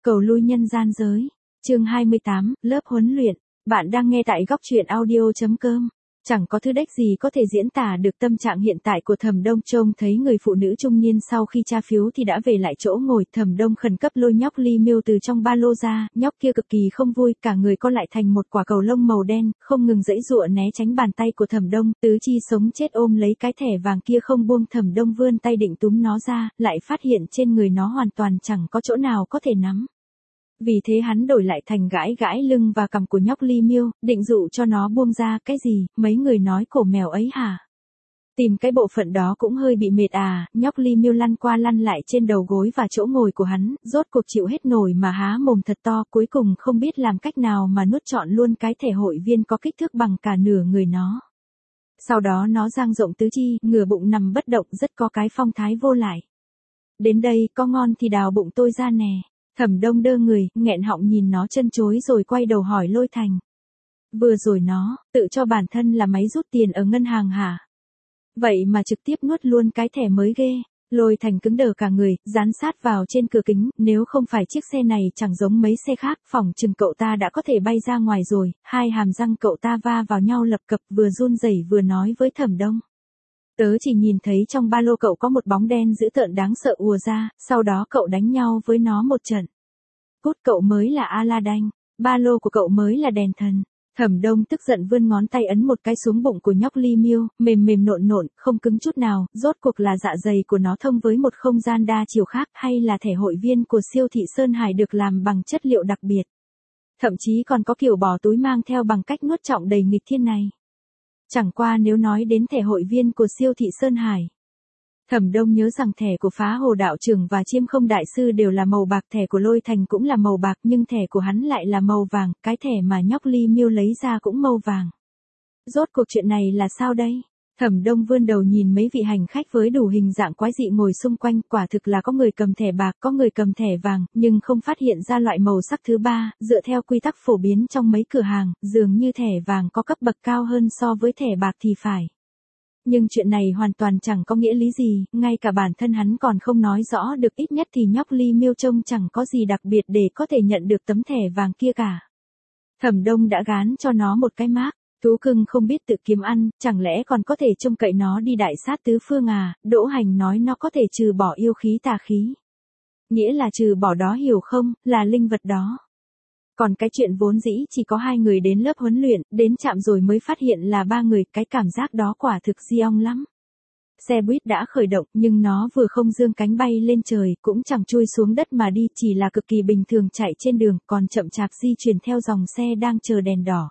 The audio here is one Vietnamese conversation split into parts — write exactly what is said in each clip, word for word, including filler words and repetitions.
Cầu lui nhân gian giới. Chương hai mươi tám, lớp huấn luyện. Bạn đang nghe tại góc truyện audio chấm com. Chẳng có thứ đếch gì có thể diễn tả được tâm trạng hiện tại của Thẩm Đông. Trông thấy người phụ nữ trung niên sau khi tra phiếu thì đã về lại chỗ ngồi. Thẩm Đông khẩn cấp lôi nhóc Ly Miêu từ trong ba lô ra, nhóc kia cực kỳ không vui, cả người co lại thành một quả cầu lông màu đen, không ngừng giãy giụa né tránh bàn tay của Thẩm Đông, tứ chi sống chết ôm lấy cái thẻ vàng kia không buông. Thẩm Đông vươn tay định túm nó ra, lại phát hiện trên người nó hoàn toàn chẳng có chỗ nào có thể nắm. Vì thế hắn đổi lại thành gãi gãi lưng và cằm của nhóc Ly Miêu, định dụ cho nó buông ra. Cái gì, mấy người nói cổ mèo ấy hả? Tìm cái bộ phận đó cũng hơi bị mệt à. Nhóc Ly Miêu lăn qua lăn lại trên đầu gối và chỗ ngồi của hắn, rốt cuộc chịu hết nổi mà há mồm thật to, cuối cùng không biết làm cách nào mà nuốt trọn luôn cái thẻ hội viên có kích thước bằng cả nửa người nó. Sau đó nó dang rộng tứ chi, ngửa bụng nằm bất động, rất có cái phong thái vô lại. Đến đây, có ngon thì đào bụng tôi ra nè. Thẩm Đông đơ người, nghẹn họng nhìn nó chân chối rồi quay đầu hỏi Lôi Thành. Vừa rồi nó, tự cho bản thân là máy rút tiền ở ngân hàng hả? Vậy mà trực tiếp nuốt luôn cái thẻ mới ghê. Lôi Thành cứng đờ cả người, dán sát vào trên cửa kính, nếu không phải chiếc xe này chẳng giống mấy xe khác, phỏng chừng cậu ta đã có thể bay ra ngoài rồi. Hai hàm răng cậu ta va vào nhau lập cập, vừa run rẩy vừa nói với Thẩm Đông. Tớ chỉ nhìn thấy trong ba lô cậu có một bóng đen dữ tợn đáng sợ ùa ra, sau đó cậu đánh nhau với nó một trận. Cút, cậu mới là Aladdin, ba lô của cậu mới là đèn thần. Thẩm Đông tức giận vươn ngón tay ấn một cái xuống bụng của nhóc Ly Miêu, mềm mềm nộn nộn, không cứng chút nào, rốt cuộc là dạ dày của nó thông với một không gian đa chiều khác hay là thẻ hội viên của siêu thị Sơn Hải được làm bằng chất liệu đặc biệt. Thậm chí còn có kiểu bỏ túi mang theo bằng cách nuốt trọng đầy nghịch thiên này. Chẳng qua nếu nói đến thẻ hội viên của siêu thị Sơn Hải. Thẩm Đông nhớ rằng thẻ của Phá Hồ đạo trưởng và Chiêm Không đại sư đều là màu bạc, thẻ của Lôi Thành cũng là màu bạc, nhưng thẻ của hắn lại là màu vàng, cái thẻ mà nhóc Ly Miêu lấy ra cũng màu vàng. Rốt cuộc chuyện này là sao đây? Thẩm Đông vươn đầu nhìn mấy vị hành khách với đủ hình dạng quái dị ngồi xung quanh, quả thực là có người cầm thẻ bạc, có người cầm thẻ vàng, nhưng không phát hiện ra loại màu sắc thứ ba. Dựa theo quy tắc phổ biến trong mấy cửa hàng, dường như thẻ vàng có cấp bậc cao hơn so với thẻ bạc thì phải. Nhưng chuyện này hoàn toàn chẳng có nghĩa lý gì, ngay cả bản thân hắn còn không nói rõ được, ít nhất thì nhóc Ly Miêu trông chẳng có gì đặc biệt để có thể nhận được tấm thẻ vàng kia cả. Thẩm Đông đã gán cho nó một cái mác. Thú cưng không biết tự kiếm ăn, chẳng lẽ còn có thể trông cậy nó đi đại sát tứ phương à? Đỗ Hành nói nó có thể trừ bỏ yêu khí tà khí. Nghĩa là trừ bỏ đó, hiểu không, là linh vật đó. Còn cái chuyện vốn dĩ chỉ có hai người đến lớp huấn luyện, đến trạm rồi mới phát hiện là ba người, cái cảm giác đó quả thực di ong lắm. Xe buýt đã khởi động, nhưng nó vừa không dương cánh bay lên trời, cũng chẳng chui xuống đất mà đi, chỉ là cực kỳ bình thường chạy trên đường, còn chậm chạp di chuyển theo dòng xe đang chờ đèn đỏ.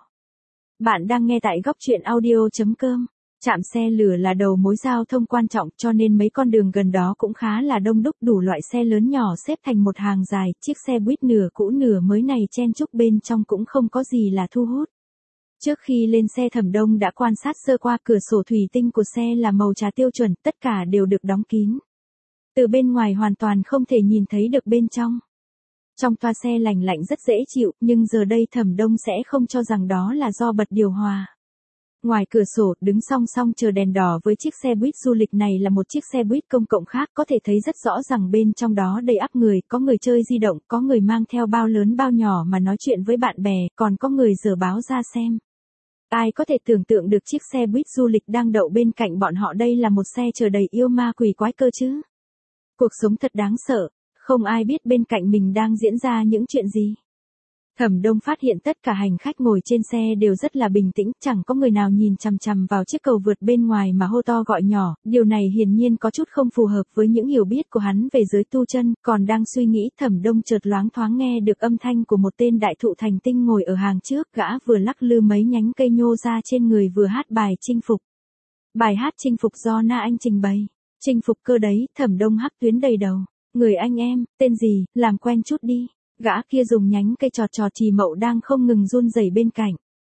Bạn đang nghe tại góc truyện audio chấm com. Trạm xe lửa là đầu mối giao thông quan trọng, cho nên mấy con đường gần đó cũng khá là đông đúc, đủ loại xe lớn nhỏ xếp thành một hàng dài. Chiếc xe buýt nửa cũ nửa mới này chen chúc bên trong cũng không có gì là thu hút. Trước khi lên xe, Thẩm Đông đã quan sát sơ qua, cửa sổ thủy tinh của xe là màu trà tiêu chuẩn, tất cả đều được đóng kín. Từ bên ngoài hoàn toàn không thể nhìn thấy được bên trong. Trong toa xe lành lạnh rất dễ chịu, nhưng giờ đây Thẩm Đông sẽ không cho rằng đó là do bật điều hòa. Ngoài cửa sổ, đứng song song chờ đèn đỏ với chiếc xe buýt du lịch này là một chiếc xe buýt công cộng khác, có thể thấy rất rõ rằng bên trong đó đầy ắp người, có người chơi di động, có người mang theo bao lớn bao nhỏ mà nói chuyện với bạn bè, còn có người giở báo ra xem. Ai có thể tưởng tượng được chiếc xe buýt du lịch đang đậu bên cạnh bọn họ đây là một xe chở đầy yêu ma quỷ quái cơ chứ? Cuộc sống thật đáng sợ, không ai biết bên cạnh mình đang diễn ra những chuyện gì. Thẩm Đông phát hiện tất cả hành khách ngồi trên xe đều rất là bình tĩnh, chẳng có người nào nhìn chằm chằm vào chiếc cầu vượt bên ngoài mà hô to gọi nhỏ, điều này hiển nhiên có chút không phù hợp với những hiểu biết của hắn về giới tu chân, còn đang suy nghĩ Thẩm Đông chợt loáng thoáng nghe được âm thanh của một tên đại thụ thành tinh ngồi ở hàng trước, gã vừa lắc lư mấy nhánh cây nhô ra trên người vừa hát bài chinh phục. Bài hát chinh phục do Na Anh trình bày, chinh phục cơ đấy. Thẩm Đông hắc tuyến đầy đầu, người anh em, tên gì, làm quen chút đi. Gã kia dùng nhánh cây trọt trọt Trì Mậu đang không ngừng run rẩy bên cạnh.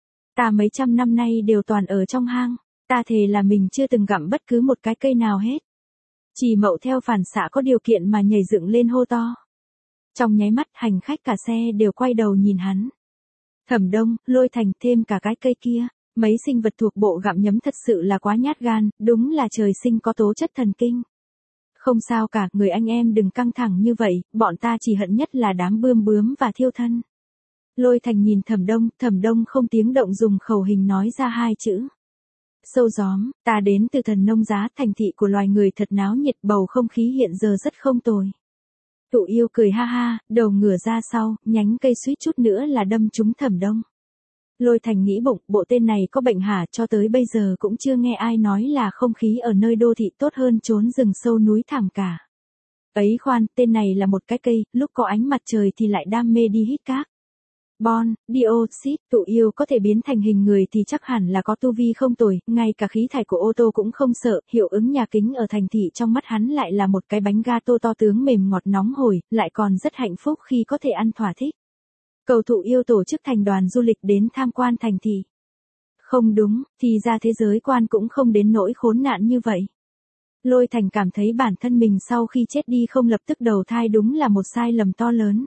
Ta mấy trăm năm nay đều toàn ở trong hang, ta thề là mình chưa từng gặm bất cứ một cái cây nào hết. Trì Mậu theo phản xạ có điều kiện mà nhảy dựng lên hô to. Trong nháy mắt, hành khách cả xe đều quay đầu nhìn hắn. Thẩm Đông, Lôi Thành, thêm cả cái cây kia, mấy sinh vật thuộc bộ gặm nhấm thật sự là quá nhát gan, đúng là trời sinh có tố chất thần kinh. Không sao cả, người anh em đừng căng thẳng như vậy, bọn ta chỉ hận nhất là đám bươm bướm và thiêu thân. Lôi Thành nhìn Thẩm Đông, Thẩm Đông không tiếng động dùng khẩu hình nói ra hai chữ. Sâu gióm, ta đến từ thần nông giá, thành thị của loài người thật náo nhiệt, bầu không khí hiện giờ rất không tồi. Thụ Yêu cười ha ha, đầu ngửa ra sau, nhánh cây suýt chút nữa là đâm trúng Thẩm Đông. Lôi Thành nghĩ bụng, bộ tên này có bệnh hả, cho tới bây giờ cũng chưa nghe ai nói là không khí ở nơi đô thị tốt hơn trốn rừng sâu núi thẳm cả. Ấy khoan, tên này là một cái cây, lúc có ánh mặt trời thì lại đam mê đi hít cát. Bon, dioxide, Thụ Yêu có thể biến thành hình người thì chắc hẳn là có tu vi không tồi, ngay cả khí thải của ô tô cũng không sợ, hiệu ứng nhà kính ở thành thị trong mắt hắn lại là một cái bánh gato to tướng mềm ngọt nóng hổi, lại còn rất hạnh phúc khi có thể ăn thỏa thích. Cầu Thụ Yêu tổ chức thành đoàn du lịch đến tham quan thành thị. Không đúng, thì ra thế giới quan cũng không đến nỗi khốn nạn như vậy. Lôi Thành cảm thấy bản thân mình sau khi chết đi không lập tức đầu thai đúng là một sai lầm to lớn.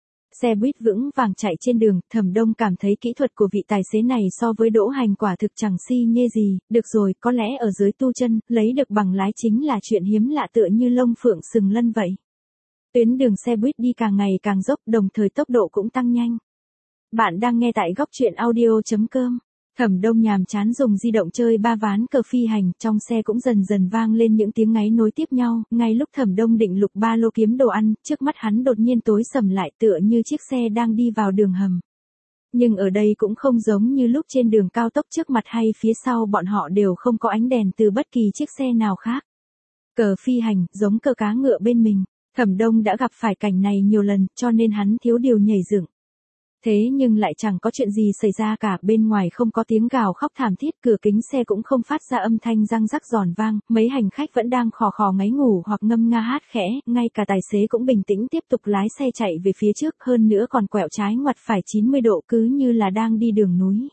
Xe buýt vững vàng chạy trên đường, Thẩm Đông cảm thấy kỹ thuật của vị tài xế này so với Đỗ Hành quả thực chẳng si nhê gì, được rồi, có lẽ ở dưới tu chân, lấy được bằng lái chính là chuyện hiếm lạ tựa như lông phượng sừng lân vậy. Tuyến đường xe buýt đi càng ngày càng dốc, đồng thời tốc độ cũng tăng nhanh. Bạn đang nghe tại góc truyện audio chấm com. Thẩm Đông nhàm chán dùng di động chơi ba ván cờ phi hành, trong xe cũng dần dần vang lên những tiếng ngáy nối tiếp nhau, ngay lúc Thẩm Đông định lục ba lô kiếm đồ ăn, trước mắt hắn đột nhiên tối sầm lại tựa như chiếc xe đang đi vào đường hầm. Nhưng ở đây cũng không giống như lúc trên đường cao tốc, trước mặt hay phía sau bọn họ đều không có ánh đèn từ bất kỳ chiếc xe nào khác. Cờ phi hành, giống cờ cá ngựa bên mình. Thẩm Đông đã gặp phải cảnh này nhiều lần, cho nên hắn thiếu điều nhảy dựng. Thế nhưng lại chẳng có chuyện gì xảy ra cả, bên ngoài không có tiếng gào khóc thảm thiết, cửa kính xe cũng không phát ra âm thanh răng rắc giòn vang, mấy hành khách vẫn đang khò khò ngáy ngủ hoặc ngâm nga hát khẽ, ngay cả tài xế cũng bình tĩnh tiếp tục lái xe chạy về phía trước, hơn nữa còn quẹo trái ngoặt phải chín mươi độ cứ như là đang đi đường núi.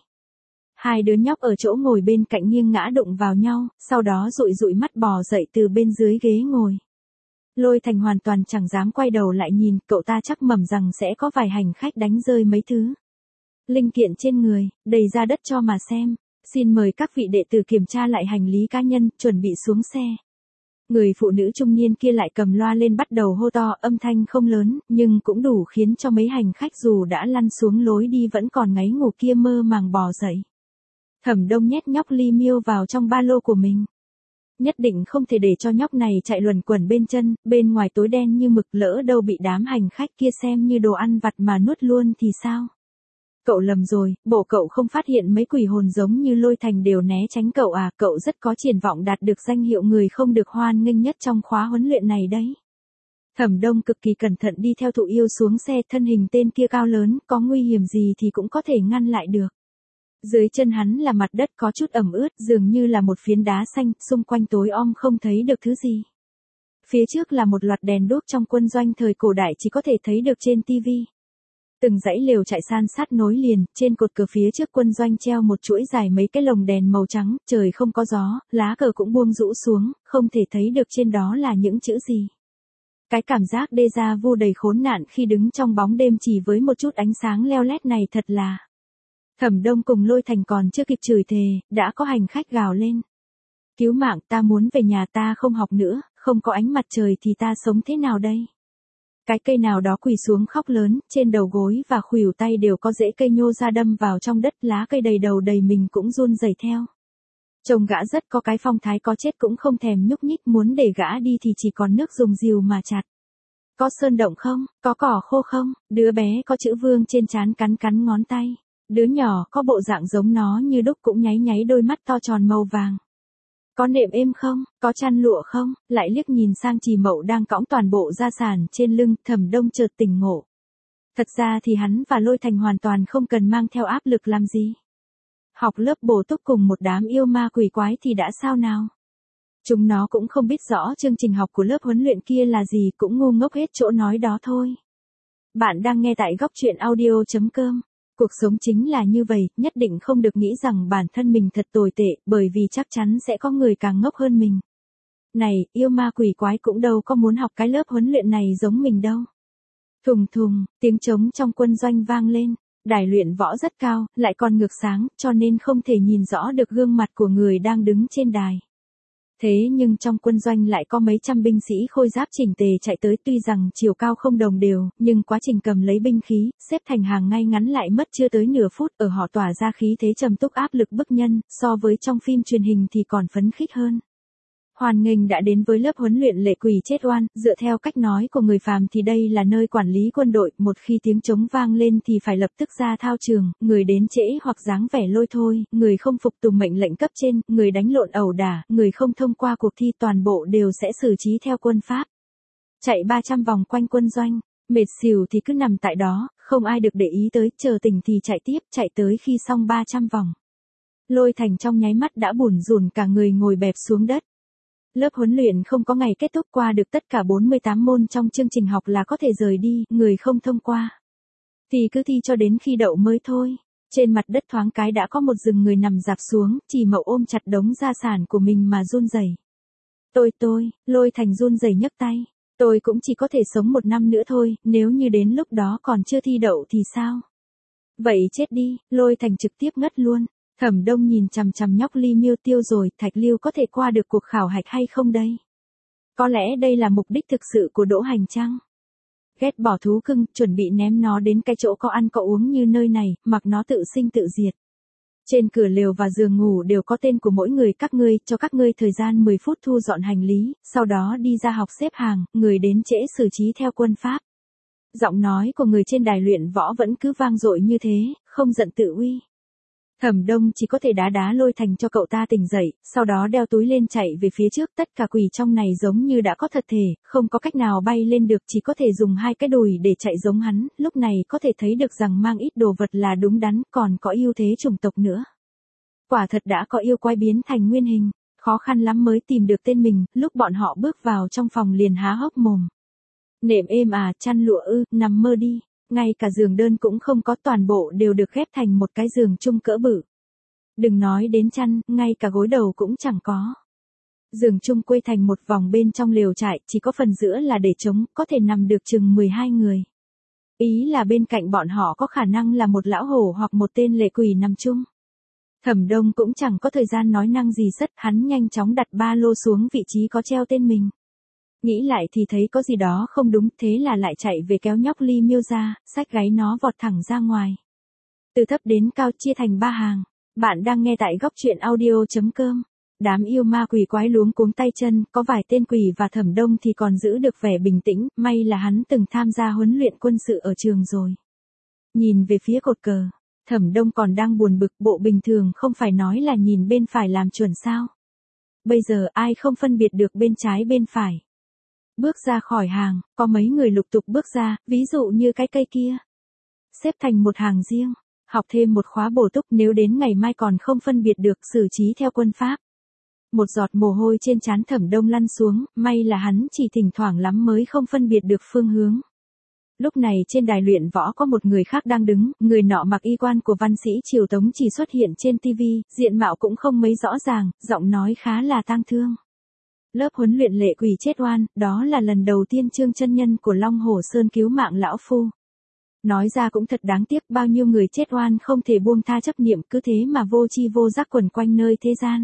Hai đứa nhóc ở chỗ ngồi bên cạnh nghiêng ngã đụng vào nhau, sau đó dụi dụi mắt bò dậy từ bên dưới ghế ngồi. Lôi Thành hoàn toàn chẳng dám quay đầu lại nhìn, cậu ta chắc mẩm rằng sẽ có vài hành khách đánh rơi mấy thứ linh kiện trên người, đầy ra đất cho mà xem. Xin mời các vị đệ tử kiểm tra lại hành lý cá nhân, chuẩn bị xuống xe. Người phụ nữ trung niên kia lại cầm loa lên bắt đầu hô to, âm thanh không lớn, nhưng cũng đủ khiến cho mấy hành khách dù đã lăn xuống lối đi vẫn còn ngáy ngủ kia mơ màng bò dậy. Thẩm Đông nhét nhóc Ly Miêu vào trong ba lô của mình. Nhất định không thể để cho nhóc này chạy luẩn quẩn bên chân, bên ngoài tối đen như mực, lỡ đâu bị đám hành khách kia xem như đồ ăn vặt mà nuốt luôn thì sao? Cậu lầm rồi, bộ cậu không phát hiện mấy quỷ hồn giống như Lôi Thành đều né tránh cậu à, cậu rất có triển vọng đạt được danh hiệu người không được hoan nghênh nhất trong khóa huấn luyện này đấy. Thẩm Đông cực kỳ cẩn thận đi theo Thụ Yêu xuống xe, thân hình tên kia cao lớn, có nguy hiểm gì thì cũng có thể ngăn lại được. Dưới chân hắn là mặt đất có chút ẩm ướt, dường như là một phiến đá xanh, xung quanh tối om không thấy được thứ gì. Phía trước là một loạt đèn đuốc trong quân doanh thời cổ đại chỉ có thể thấy được trên tivi. Từng dãy lều trại san sát nối liền, trên cột cờ phía trước quân doanh treo một chuỗi dài mấy cái lồng đèn màu trắng, trời không có gió, lá cờ cũng buông rũ xuống, không thể thấy được trên đó là những chữ gì. Cái cảm giác déjà vu đầy khốn nạn khi đứng trong bóng đêm chỉ với một chút ánh sáng leo lét này thật là... Thẩm Đông cùng Lôi Thành còn chưa kịp chửi thề, đã có hành khách gào lên. Cứu mạng, ta muốn về nhà, ta không học nữa, không có ánh mặt trời thì ta sống thế nào đây? Cái cây nào đó quỳ xuống khóc lớn, trên đầu gối và khuỷu tay đều có rễ cây nhô ra đâm vào trong đất, lá cây đầy đầu đầy mình cũng run rẩy theo. Trông gã rất có cái phong thái, có chết cũng không thèm nhúc nhích, muốn để gã đi thì chỉ còn nước dùng rìu mà chặt. Có sơn động không? Có cỏ khô không? Đứa bé có chữ Vương trên trán cắn cắn ngón tay. Đứa nhỏ có bộ dạng giống nó như đúc cũng nháy nháy đôi mắt to tròn màu vàng. Có nệm êm không? Có chăn lụa không? Lại liếc nhìn sang Trì Mậu đang cõng toàn bộ gia sản trên lưng, Thẩm Đông chợt tỉnh ngộ. Thật ra thì hắn và Lôi Thành hoàn toàn không cần mang theo áp lực làm gì. Học lớp bổ túc cùng một đám yêu ma quỷ quái thì đã sao nào? Chúng nó cũng không biết rõ chương trình học của lớp huấn luyện kia là gì, cũng ngu ngốc hết chỗ nói đó thôi. Bạn đang nghe tại góc truyện audio chấm com. Cuộc sống chính là như vậy, nhất định không được nghĩ rằng bản thân mình thật tồi tệ, bởi vì chắc chắn sẽ có người càng ngốc hơn mình. Này, yêu ma quỷ quái cũng đâu có muốn học cái lớp huấn luyện này giống mình đâu. Thùng thùng, tiếng trống trong quân doanh vang lên, đài luyện võ rất cao, lại còn ngược sáng, cho nên không thể nhìn rõ được gương mặt của người đang đứng trên đài. Thế nhưng trong quân doanh lại có mấy trăm binh sĩ khôi giáp chỉnh tề chạy tới, tuy rằng chiều cao không đồng đều, nhưng quá trình cầm lấy binh khí, xếp thành hàng ngay ngắn lại mất chưa tới nửa phút, ở họ tỏa ra khí thế trầm túc áp lực bức nhân, so với trong phim truyền hình thì còn phấn khích hơn. Hoan nghênh đã đến với lớp huấn luyện lệ quỷ chết oan, dựa theo cách nói của người phàm thì đây là nơi quản lý quân đội, một khi tiếng trống vang lên thì phải lập tức ra thao trường, người đến trễ hoặc dáng vẻ lôi thôi, người không phục tùng mệnh lệnh cấp trên, người đánh lộn ẩu đả, người không thông qua cuộc thi toàn bộ đều sẽ xử trí theo quân pháp. Chạy ba trăm vòng quanh quân doanh, mệt xỉu thì cứ nằm tại đó, không ai được để ý tới, chờ tỉnh thì chạy tiếp, chạy tới khi xong ba trăm vòng. Lôi Thành trong nháy mắt đã bủn rủn cả người ngồi bẹp xuống đất. Lớp huấn luyện không có ngày kết thúc, qua được tất cả bốn mươi tám môn trong chương trình học là có thể rời đi, người không thông qua thì cứ thi cho đến khi đậu mới thôi. Trên mặt đất thoáng cái đã có một rừng người nằm rạp xuống, Chỉ Mậu ôm chặt đống gia sản của mình mà run rẩy. Tôi tôi, Lôi Thành run rẩy nhấc tay, tôi cũng chỉ có thể sống một năm nữa thôi, nếu như đến lúc đó còn chưa thi đậu thì sao? Vậy chết đi, Lôi Thành trực tiếp ngất luôn. Thẩm Đông nhìn chằm chằm nhóc Ly Miêu Tiêu rồi, Thạch Lưu có thể qua được cuộc khảo hạch hay không đây? Có lẽ đây là mục đích thực sự của Đỗ Hành chăng? Ghét bỏ thú cưng, chuẩn bị ném nó đến cái chỗ có ăn có uống như nơi này, mặc nó tự sinh tự diệt. Trên cửa lều và giường ngủ đều có tên của mỗi người các ngươi, cho các ngươi thời gian mười phút thu dọn hành lý, sau đó đi ra học xếp hàng, người đến trễ xử trí theo quân pháp. Giọng nói của người trên đài luyện võ vẫn cứ vang dội như thế, không giận tự uy. Thẩm Đông chỉ có thể đá đá Lôi Thành cho cậu ta tỉnh dậy, sau đó đeo túi lên chạy về phía trước, tất cả quỷ trong này giống như đã có thật thể, không có cách nào bay lên được, chỉ có thể dùng hai cái đùi để chạy giống hắn, lúc này có thể thấy được rằng mang ít đồ vật là đúng đắn, còn có ưu thế chủng tộc nữa. Quả thật đã có yêu quái biến thành nguyên hình, khó khăn lắm mới tìm được tên mình, lúc bọn họ bước vào trong phòng liền há hốc mồm. Nệm êm à, chăn lụa ư, nằm mơ đi. Ngay cả giường đơn cũng không có, toàn bộ đều được ghép thành một cái giường chung cỡ bự. Đừng nói đến chăn, ngay cả gối đầu cũng chẳng có. Giường chung quây thành một vòng bên trong lều trại, chỉ có phần giữa là để trống, có thể nằm được chừng mười hai người. Ý là bên cạnh bọn họ có khả năng là một lão hổ hoặc một tên lệ quỷ nằm chung. Thẩm Đông cũng chẳng có thời gian nói năng gì sất, hắn nhanh chóng đặt ba lô xuống vị trí có treo tên mình. Nghĩ lại thì thấy có gì đó không đúng, thế là lại chạy về kéo nhóc Ly Miêu ra, xách gáy nó vọt thẳng ra ngoài. Từ thấp đến cao chia thành ba hàng. Bạn đang nghe tại góc truyện audio chấm com. Đám yêu ma quỷ quái luống cuống tay chân, có vài tên quỷ và Thẩm Đông thì còn giữ được vẻ bình tĩnh, may là hắn từng tham gia huấn luyện quân sự ở trường rồi. Nhìn về phía cột cờ, Thẩm Đông còn đang buồn bực, bộ bình thường không phải nói là nhìn bên phải làm chuẩn sao. Bây giờ ai không phân biệt được bên trái bên phải. Bước ra khỏi hàng, có mấy người lục tục bước ra, ví dụ như cái cây kia. Xếp thành một hàng riêng, học thêm một khóa bổ túc, nếu đến ngày mai còn không phân biệt được, xử trí theo quân pháp. Một giọt mồ hôi trên trán Thẩm Đông lăn xuống, may là hắn chỉ thỉnh thoảng lắm mới không phân biệt được phương hướng. Lúc này trên đài luyện võ có một người khác đang đứng, người nọ mặc y quan của văn sĩ triều Tống chỉ xuất hiện trên tivi, diện mạo cũng không mấy rõ ràng, giọng nói khá là tang thương. Lớp huấn luyện lệ quỷ chết oan, đó là lần đầu tiên Trương chân nhân của Long Hổ Sơn cứu mạng lão phu. Nói ra cũng thật đáng tiếc, bao nhiêu người chết oan không thể buông tha chấp niệm, cứ thế mà vô chi vô giác quẩn quanh nơi thế gian.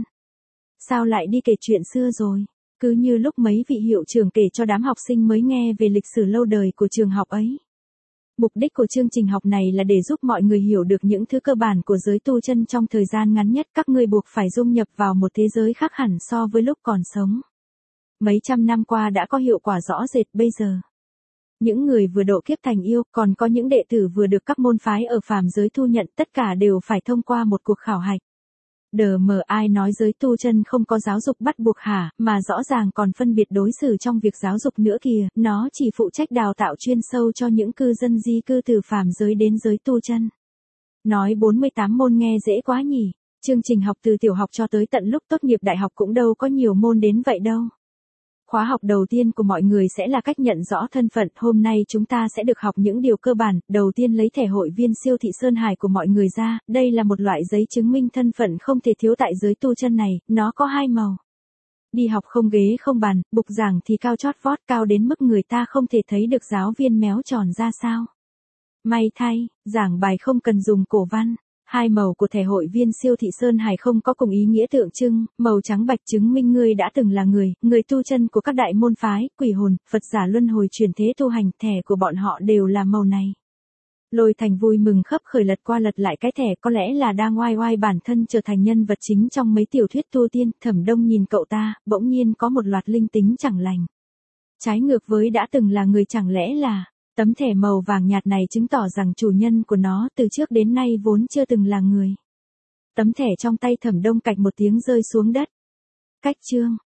Sao lại đi kể chuyện xưa rồi? Cứ như lúc mấy vị hiệu trưởng kể cho đám học sinh mới nghe về lịch sử lâu đời của trường học ấy. Mục đích của chương trình học này là để giúp mọi người hiểu được những thứ cơ bản của giới tu chân trong thời gian ngắn nhất, các ngươi buộc phải dung nhập vào một thế giới khác hẳn so với lúc còn sống. Mấy trăm năm qua đã có hiệu quả rõ rệt, bây giờ. Những người vừa độ kiếp thành yêu, còn có những đệ tử vừa được các môn phái ở phàm giới thu nhận, tất cả đều phải thông qua một cuộc khảo hạch. Đờ mờ ai nói giới tu chân không có giáo dục bắt buộc hả, mà rõ ràng còn phân biệt đối xử trong việc giáo dục nữa kìa, nó chỉ phụ trách đào tạo chuyên sâu cho những cư dân di cư từ phàm giới đến giới tu chân. Nói bốn mươi tám môn nghe dễ quá nhỉ, chương trình học từ tiểu học cho tới tận lúc tốt nghiệp đại học cũng đâu có nhiều môn đến vậy đâu. Khóa học đầu tiên của mọi người sẽ là cách nhận rõ thân phận, hôm nay chúng ta sẽ được học những điều cơ bản, đầu tiên lấy thẻ hội viên siêu thị Sơn Hải của mọi người ra, đây là một loại giấy chứng minh thân phận không thể thiếu tại giới tu chân này, nó có hai màu. Đi học không ghế không bàn, bục giảng thì cao chót vót, cao đến mức người ta không thể thấy được giáo viên méo tròn ra sao. May thay, giảng bài không cần dùng cổ văn. Hai màu của thẻ hội viên siêu thị Sơn Hải không có cùng ý nghĩa tượng trưng, màu trắng bạch chứng minh ngươi đã từng là người, người tu chân của các đại môn phái, quỷ hồn, Phật giả luân hồi chuyển thế tu hành, thẻ của bọn họ đều là màu này. Lôi Thành vui mừng khấp khởi lật qua lật lại cái thẻ, có lẽ là đang oai oai bản thân trở thành nhân vật chính trong mấy tiểu thuyết tu tiên. Thẩm Đông nhìn cậu ta, bỗng nhiên có một loạt linh tính chẳng lành. Trái ngược với đã từng là người, chẳng lẽ là tấm thẻ màu vàng nhạt này chứng tỏ rằng chủ nhân của nó từ trước đến nay vốn chưa từng là người. Tấm thẻ trong tay Thẩm Đông cạch một tiếng rơi xuống đất. Cách chương